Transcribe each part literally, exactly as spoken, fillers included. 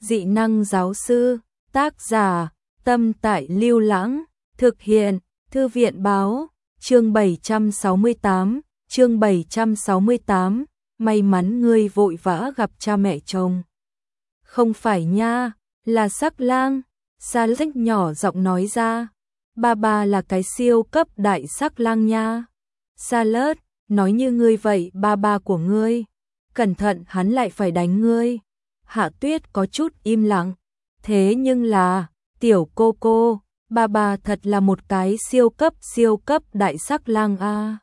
Dị năng giáo sư, tác giả, Tâm Tại Lưu Lãng, thực hiện, Thư viện báo, chương bảy trăm sáu mươi tám, chương bảy trăm sáu mươi tám, may mắn ngươi vội vã gặp cha mẹ chồng. Không phải nha, là Sắc Lang, Sa Lách nhỏ giọng nói ra, ba ba là cái siêu cấp đại Sắc Lang nha. Sa Lớt, nói như ngươi vậy ba ba của ngươi, cẩn thận hắn lại phải đánh ngươi. Hạ Tuyết có chút im lặng, thế nhưng là, tiểu cô cô, ba ba thật là một cái siêu cấp siêu cấp đại Sắc Lang a.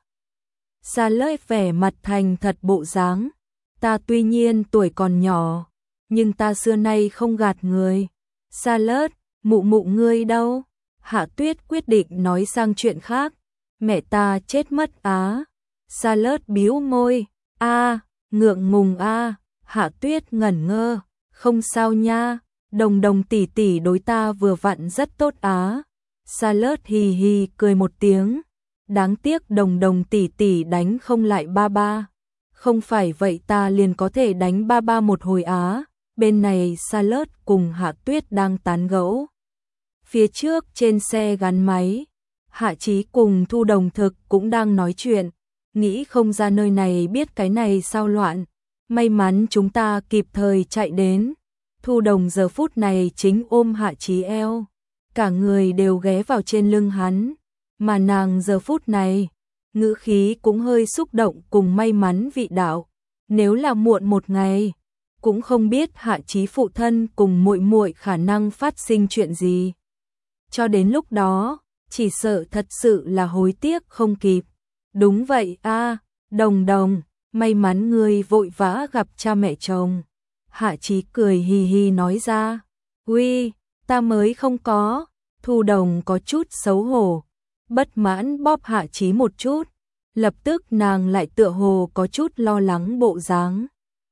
Sa Lớt vẻ mặt thành thật bộ dáng, ta tuy nhiên tuổi còn nhỏ, nhưng ta xưa nay không gạt người. Sa Lớt, mụ mụ ngươi đâu? Hạ Tuyết quyết định nói sang chuyện khác, mẹ ta chết mất á. Sa Lớt bĩu môi, a, ngượng ngùng a. Hạ Tuyết ngẩn ngơ, không sao nha, Đồng Đồng tỷ tỷ đối ta vừa vặn rất tốt á. Sa Lớt hì hì cười một tiếng, đáng tiếc Đồng Đồng tỷ tỷ đánh không lại ba ba. Không phải vậy ta liền có thể đánh ba ba một hồi á. Bên này Sa Lớt cùng Hạ Tuyết đang tán gẫu. Phía trước trên xe gắn máy, Hạ Chí cùng Thu Đồng Thực cũng đang nói chuyện, nghĩ không ra nơi này biết cái này sao loạn. May mắn chúng ta kịp thời chạy đến. Thu Đồng giờ phút này chính ôm Hạ Chí eo, cả người đều ghé vào trên lưng hắn, mà nàng giờ phút này, ngữ khí cũng hơi xúc động cùng may mắn vị đạo. Nếu là muộn một ngày, cũng không biết Hạ Chí phụ thân cùng muội muội khả năng phát sinh chuyện gì. Cho đến lúc đó, chỉ sợ thật sự là hối tiếc không kịp. Đúng vậy a, Đồng Đồng, may mắn ngươi vội vã gặp cha mẹ chồng. Hạ Chí cười hì hì nói ra, uy, ta mới không có. Thu Đồng có chút xấu hổ, bất mãn bóp Hạ Chí một chút, lập tức nàng lại tựa hồ có chút lo lắng bộ dáng.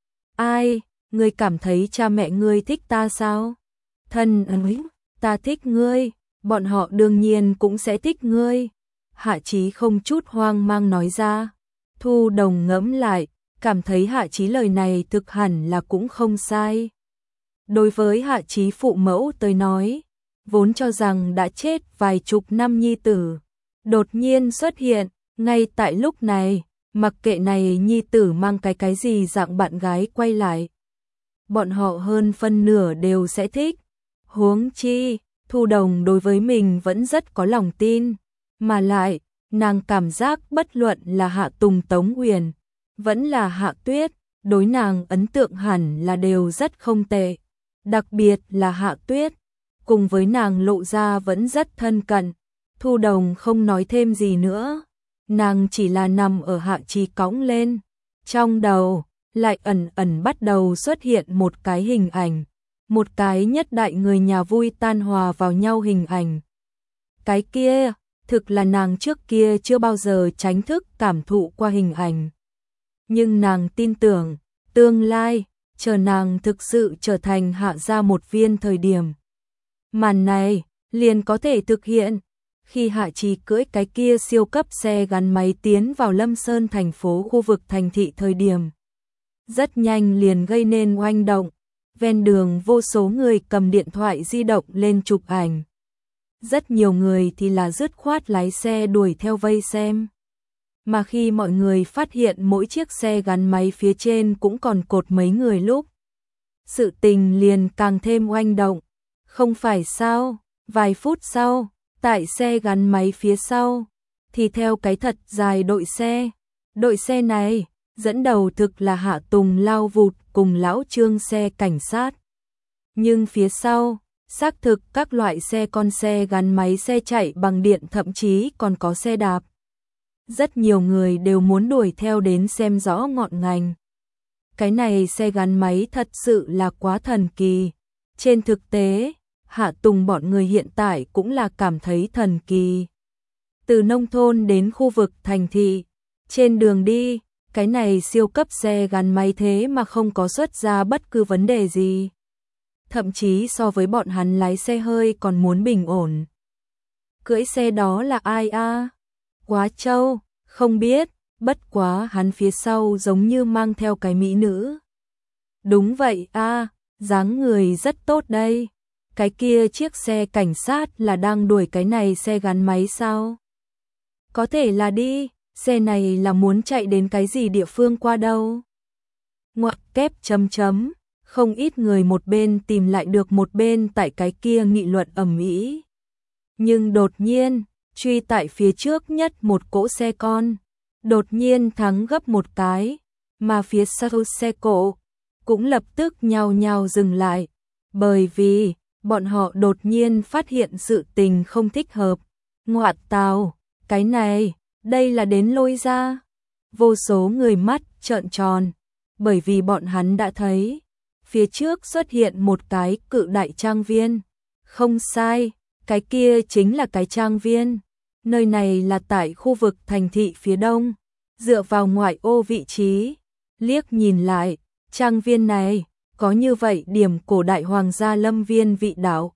Ai, ngươi cảm thấy cha mẹ ngươi thích ta sao? Thân ơi, ta thích ngươi, bọn họ đương nhiên cũng sẽ thích ngươi. Hạ Chí không chút hoang mang nói ra. Thu Đồng ngẫm lại, cảm thấy Hạ Chí lời này thực hẳn là cũng không sai. Đối với Hạ Chí phụ mẫu tới nói, vốn cho rằng đã chết vài chục năm nhi tử, đột nhiên xuất hiện, ngay tại lúc này, mặc kệ này nhi tử mang cái cái gì dạng bạn gái quay lại, bọn họ hơn phân nửa đều sẽ thích. Huống chi, Thu Đồng đối với mình vẫn rất có lòng tin, mà lại, nàng cảm giác bất luận là Hạ Tùng Tống Huyền, vẫn là Hạ Tuyết, đối nàng ấn tượng hẳn là đều rất không tệ. Đặc biệt là Hạ Tuyết, cùng với nàng lộ ra vẫn rất thân cận. Thu Đồng không nói thêm gì nữa, nàng chỉ là nằm ở Hạ Chí cõng lên. Trong đầu, lại ẩn ẩn bắt đầu xuất hiện một cái hình ảnh, một cái nhất đại người nhà vui tan hòa vào nhau hình ảnh. Cái kia, thực là nàng trước kia chưa bao giờ tránh thức cảm thụ qua hình ảnh. Nhưng nàng tin tưởng, tương lai, chờ nàng thực sự trở thành Hạ gia một viên thời điểm, màn này liền có thể thực hiện. Khi Hạ Chí cưỡi cái kia siêu cấp xe gắn máy tiến vào Lâm Sơn thành phố khu vực thành thị thời điểm, rất nhanh liền gây nên oanh động. Ven đường vô số người cầm điện thoại di động lên chụp ảnh. Rất nhiều người thì là dứt khoát lái xe đuổi theo vây xem. Mà khi mọi người phát hiện mỗi chiếc xe gắn máy phía trên cũng còn cột mấy người lúc, sự tình liền càng thêm oanh động. Không phải sao, vài phút sau, tại xe gắn máy phía sau, thì theo cái thật dài đội xe. Đội xe này, dẫn đầu thực là Hạ Tùng lao vụt cùng lão Trương xe cảnh sát. Nhưng phía sau, xác thực các loại xe con xe gắn máy xe chạy bằng điện thậm chí còn có xe đạp. Rất nhiều người đều muốn đuổi theo đến xem rõ ngọn ngành. Cái này xe gắn máy thật sự là quá thần kỳ. Trên thực tế, Hạ Tùng bọn người hiện tại cũng là cảm thấy thần kỳ. Từ nông thôn đến khu vực thành thị, trên đường đi, cái này siêu cấp xe gắn máy thế mà không có xuất ra bất cứ vấn đề gì. Thậm chí so với bọn hắn lái xe hơi còn muốn bình ổn. Cưỡi xe đó là ai a? Quá trâu, không biết, bất quá hắn phía sau giống như mang theo cái mỹ nữ. Đúng vậy a, dáng người rất tốt đây. Cái kia chiếc xe cảnh sát là đang đuổi cái này xe gắn máy sao? Có thể là đi, xe này là muốn chạy đến cái gì địa phương qua đâu? Ngoặc kép chấm chấm, không ít người một bên tìm lại được một bên tại cái kia nghị luận ầm ĩ. Nhưng đột nhiên, truy tại phía trước nhất một cỗ xe con, đột nhiên thắng gấp một cái, mà phía sau xe cộ cũng lập tức nhao nhao dừng lại, bởi vì bọn họ đột nhiên phát hiện sự tình không thích hợp. Ngoạn tào, cái này, đây là đến Lôi Gia. Vô số người mắt trợn tròn, bởi vì bọn hắn đã thấy, phía trước xuất hiện một cái cự đại trang viên. Không sai, cái kia chính là cái trang viên. Nơi này là tại khu vực thành thị phía đông, dựa vào ngoại ô vị trí. Liếc nhìn lại, trang viên này có như vậy điểm cổ đại hoàng gia lâm viên vị đạo.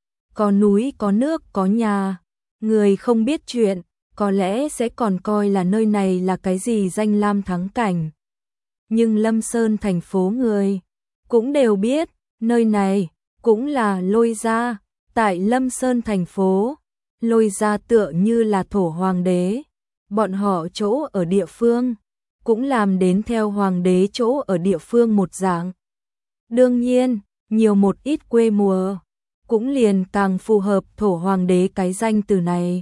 Có núi, có nước, có nhà. Người không biết chuyện, có lẽ sẽ còn coi là nơi này là cái gì danh lam thắng cảnh. Nhưng Lâm Sơn thành phố người cũng đều biết, nơi này cũng là Lôi Gia. Tại Lâm Sơn thành phố, Lôi Gia tựa như là thổ hoàng đế. Bọn họ chỗ ở địa phương cũng làm đến theo hoàng đế chỗ ở địa phương một dạng. Đương nhiên, nhiều một ít quê mùa, cũng liền càng phù hợp thổ hoàng đế cái danh từ này.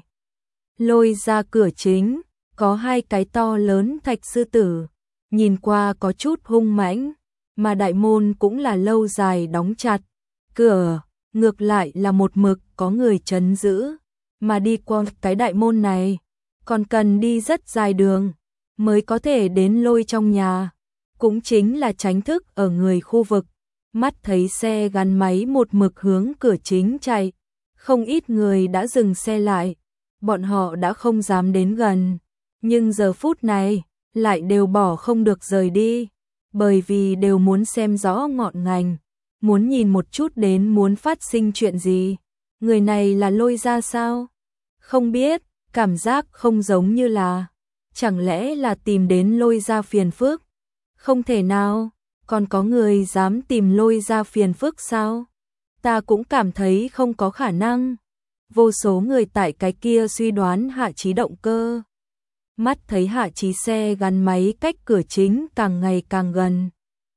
Lôi Gia cửa chính, có hai cái to lớn thạch sư tử, nhìn qua có chút hung mãnh, mà đại môn cũng là lâu dài đóng chặt. Cửa, ngược lại là một mực có người trấn giữ, mà đi qua cái đại môn này, còn cần đi rất dài đường, mới có thể đến Lôi trong nhà, cũng chính là tránh thức ở người khu vực. Mắt thấy xe gắn máy một mực hướng cửa chính chạy, không ít người đã dừng xe lại, bọn họ đã không dám đến gần, nhưng giờ phút này, lại đều bỏ không được rời đi, bởi vì đều muốn xem rõ ngọn ngành, muốn nhìn một chút đến muốn phát sinh chuyện gì. Người này là Lôi Gia sao? Không biết, cảm giác không giống như là, chẳng lẽ là tìm đến Lôi Gia phiền phức? Không thể nào, còn có người dám tìm Lôi Gia phiền phức sao? Ta cũng cảm thấy không có khả năng. Vô số người tại cái kia suy đoán Hạ Chí động cơ. Mắt thấy Hạ Chí xe gắn máy cách cửa chính càng ngày càng gần.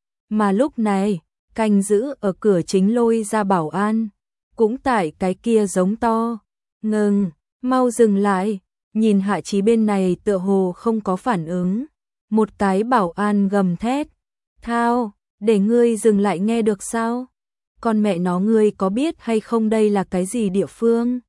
Mà lúc này, canh giữ ở cửa chính Lôi Gia bảo an, cũng tại cái kia giống to. Ngừng, mau dừng lại, nhìn Hạ Chí bên này tựa hồ không có phản ứng. Một cái bảo an gầm thét. Thao, để ngươi dừng lại nghe được sao? Con mẹ nó ngươi có biết hay không đây là cái gì địa phương?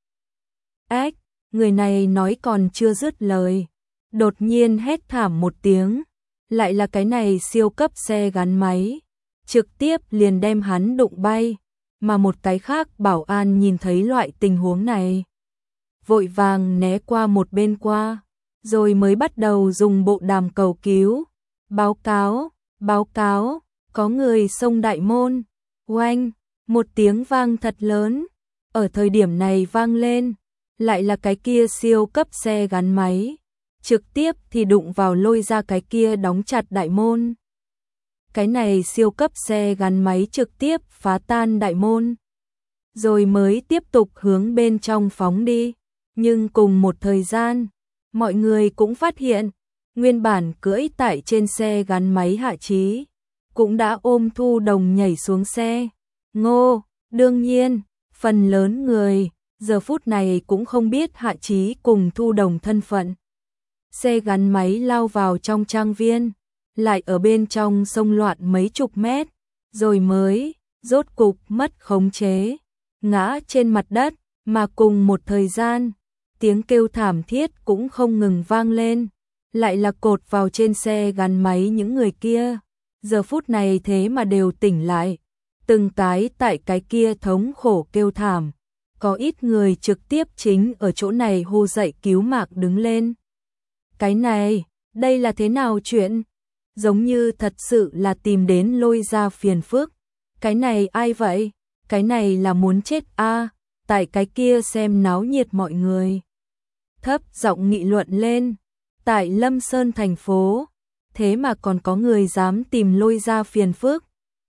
Ách, người này nói còn chưa dứt lời. Đột nhiên hét thảm một tiếng. Lại là cái này siêu cấp xe gắn máy. Trực tiếp liền đem hắn đụng bay. Mà một cái khác bảo an nhìn thấy loại tình huống này, vội vàng né qua một bên qua, rồi mới bắt đầu dùng bộ đàm cầu cứu. Báo cáo, báo cáo, có người xông đại môn. Oanh, một tiếng vang thật lớn, ở thời điểm này vang lên, lại là cái kia siêu cấp xe gắn máy, trực tiếp thì đụng vào Lôi Gia cái kia đóng chặt đại môn. Cái này siêu cấp xe gắn máy trực tiếp phá tan đại môn, rồi mới tiếp tục hướng bên trong phóng đi. Nhưng cùng một thời gian, mọi người cũng phát hiện, nguyên bản cưỡi tại trên xe gắn máy Hạ Chí, cũng đã ôm Thu Đồng nhảy xuống xe. Ngô, đương nhiên, phần lớn người, giờ phút này cũng không biết Hạ Chí cùng Thu Đồng thân phận. Xe gắn máy lao vào trong trang viên, lại ở bên trong xông loạn mấy chục mét, rồi mới, rốt cục mất khống chế, ngã trên mặt đất, mà cùng một thời gian, tiếng kêu thảm thiết cũng không ngừng vang lên, lại là cột vào trên xe gắn máy những người kia, giờ phút này thế mà đều tỉnh lại, từng cái tại cái kia thống khổ kêu thảm, có ít người trực tiếp chính ở chỗ này hô dậy cứu mạng đứng lên. Cái này, đây là thế nào chuyện? Giống như thật sự là tìm đến Lôi Gia phiền phức. Cái này ai vậy? Cái này là muốn chết a à, tại cái kia xem náo nhiệt mọi người. Thấp giọng nghị luận lên, tại Lâm Sơn thành phố, thế mà còn có người dám tìm Lôi Gia phiền phức.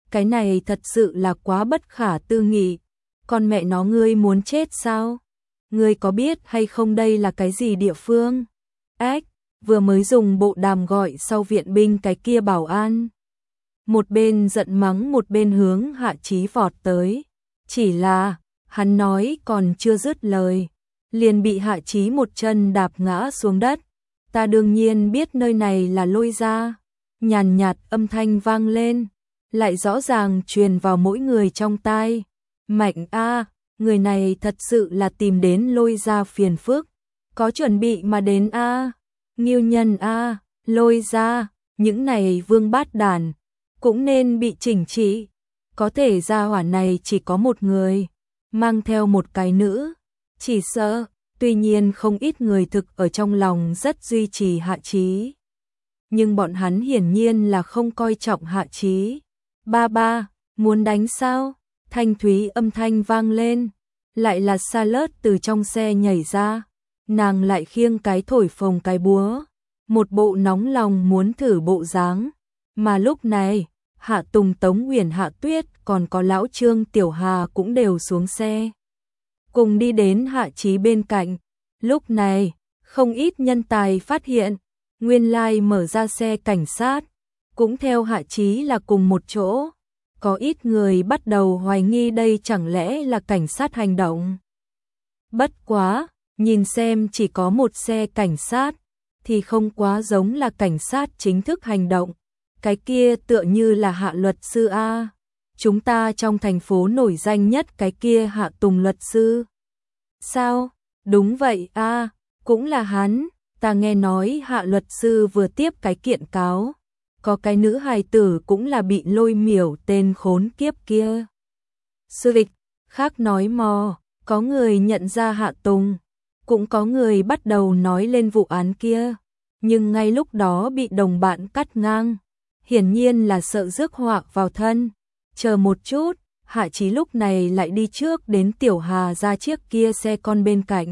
cái này thật sự là quá bất khả tư nghị. Con mẹ nó, ngươi muốn chết sao? Ngươi có biết hay không đây là cái gì địa phương? Ách, vừa mới dùng bộ đàm gọi sau viện binh cái kia bảo an. Một bên giận mắng một bên hướng Hạ Chí vọt tới. Chỉ là, hắn nói còn chưa dứt lời, liền bị Hạ Chí một chân đạp ngã xuống đất. Ta đương nhiên biết nơi này là Lôi gia. Nhàn nhạt âm thanh vang lên, lại rõ ràng truyền vào mỗi người trong tai. Mạnh a, người này thật sự là tìm đến Lôi gia phiền phức, có chuẩn bị mà đến a. Ngưu nhân a, Lôi gia, những này vương bát đàn cũng nên bị chỉnh trị. Có thể gia hỏa này chỉ có một người, mang theo một cái nữ, chỉ sợ. Tuy nhiên không ít người thực ở trong lòng rất duy trì Hạ Chí, nhưng bọn hắn hiển nhiên là không coi trọng Hạ Chí. Ba ba, muốn đánh sao? Thanh thúy âm thanh vang lên, lại là Charlotte từ trong xe nhảy ra, nàng lại khiêng cái thổi phồng cái búa, một bộ nóng lòng muốn thử bộ dáng. Mà lúc này, Hạ Tùng, Tống Uyển, Hạ Tuyết còn có lão Trương Tiểu Hà cũng đều xuống xe, cùng đi đến Hạ Chí bên cạnh. Lúc này, không ít nhân tài phát hiện, nguyên lai mở ra xe cảnh sát, cũng theo Hạ Chí là cùng một chỗ. Có ít người bắt đầu hoài nghi đây chẳng lẽ là cảnh sát hành động. Bất quá, nhìn xem chỉ có một xe cảnh sát, thì không quá giống là cảnh sát chính thức hành động. Cái kia tựa như là Hạ luật sư a. Chúng ta trong thành phố nổi danh nhất cái kia Hạ Tùng luật sư. Sao? Đúng vậy a, cũng là hắn. Ta nghe nói Hạ luật sư vừa tiếp cái kiện cáo, có cái nữ hài tử cũng là bị Lôi miểu tên khốn kiếp kia. Sư vịch, khác nói mò, có người nhận ra Hạ Tùng, cũng có người bắt đầu nói lên vụ án kia, nhưng ngay lúc đó bị đồng bạn cắt ngang, hiển nhiên là sợ rước họa vào thân. Chờ một chút, Hạ Chí lúc này lại đi trước đến Tiểu Hà ra chiếc kia xe con bên cạnh,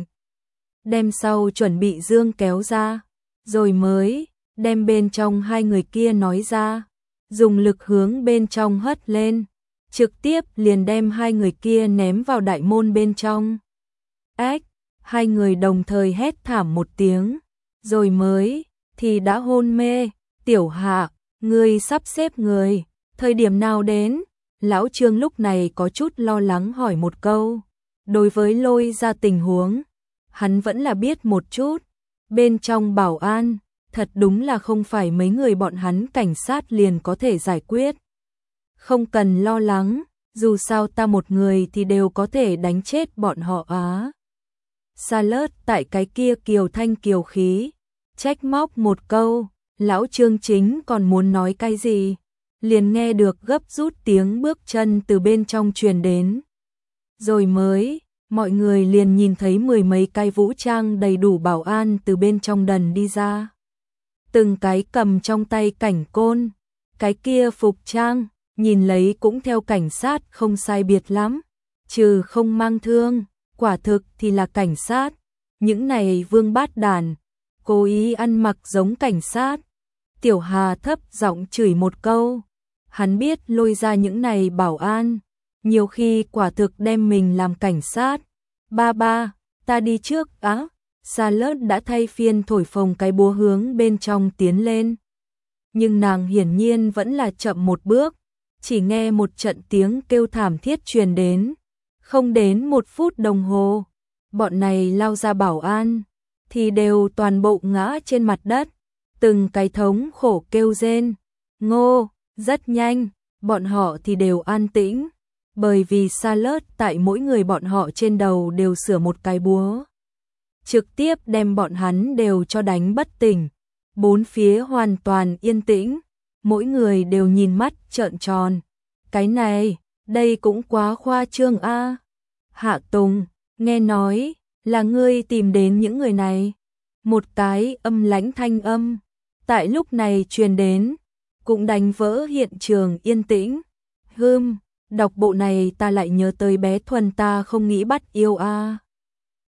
đem sau chuẩn bị dương kéo ra, rồi mới đem bên trong hai người kia nói ra, dùng lực hướng bên trong hất lên, trực tiếp liền đem hai người kia ném vào đại môn bên trong. Ách, hai người đồng thời hét thảm một tiếng, rồi mới thì đã hôn mê. Tiểu Hạ, ngươi sắp xếp người, thời điểm nào đến? Lão Trương lúc này có chút lo lắng hỏi một câu. Đối với Lôi ra tình huống, hắn vẫn là biết một chút. Bên trong bảo an, thật đúng là không phải mấy người bọn hắn cảnh sát liền có thể giải quyết. Không cần lo lắng, dù sao ta một người thì đều có thể đánh chết bọn họ á. Charlotte tại cái kia kiều thanh kiều khí, trách móc một câu. Lão Trương chính còn muốn nói cái gì, liền nghe được gấp rút tiếng bước chân từ bên trong truyền đến. Rồi mới, mọi người liền nhìn thấy mười mấy cái vũ trang đầy đủ bảo an từ bên trong đần đi ra. Từng cái cầm trong tay cảnh côn, cái kia phục trang, nhìn lấy cũng theo cảnh sát không sai biệt lắm, trừ không mang thương, quả thực thì là cảnh sát. Những này vương bát đàn, cố ý ăn mặc giống cảnh sát. Tiểu Hà thấp giọng chửi một câu, hắn biết Lôi ra những này bảo an, nhiều khi quả thực đem mình làm cảnh sát. Ba ba, ta đi trước á. Charlotte đã thay phiên thổi phồng cái búa hướng bên trong tiến lên. Nhưng nàng hiển nhiên vẫn là chậm một bước, chỉ nghe một trận tiếng kêu thảm thiết truyền đến. Không đến một phút đồng hồ, bọn này lao ra bảo an, thì đều toàn bộ ngã trên mặt đất. Từng cái thống khổ kêu rên, ngô, rất nhanh, bọn họ thì đều an tĩnh, bởi vì Charlotte tại mỗi người bọn họ trên đầu đều sửa một cái búa, trực tiếp đem bọn hắn đều cho đánh bất tỉnh. Bốn phía hoàn toàn yên tĩnh, mỗi người đều nhìn mắt trợn tròn. Cái này, đây cũng quá khoa trương a. Hạ Tùng, nghe nói là ngươi tìm đến những người này. Một cái âm lãnh thanh âm tại lúc này truyền đến, cũng đánh vỡ hiện trường yên tĩnh. Hừm, đọc bộ này ta lại nhớ tới bé Thuần ta không nghĩ bắt yêu a.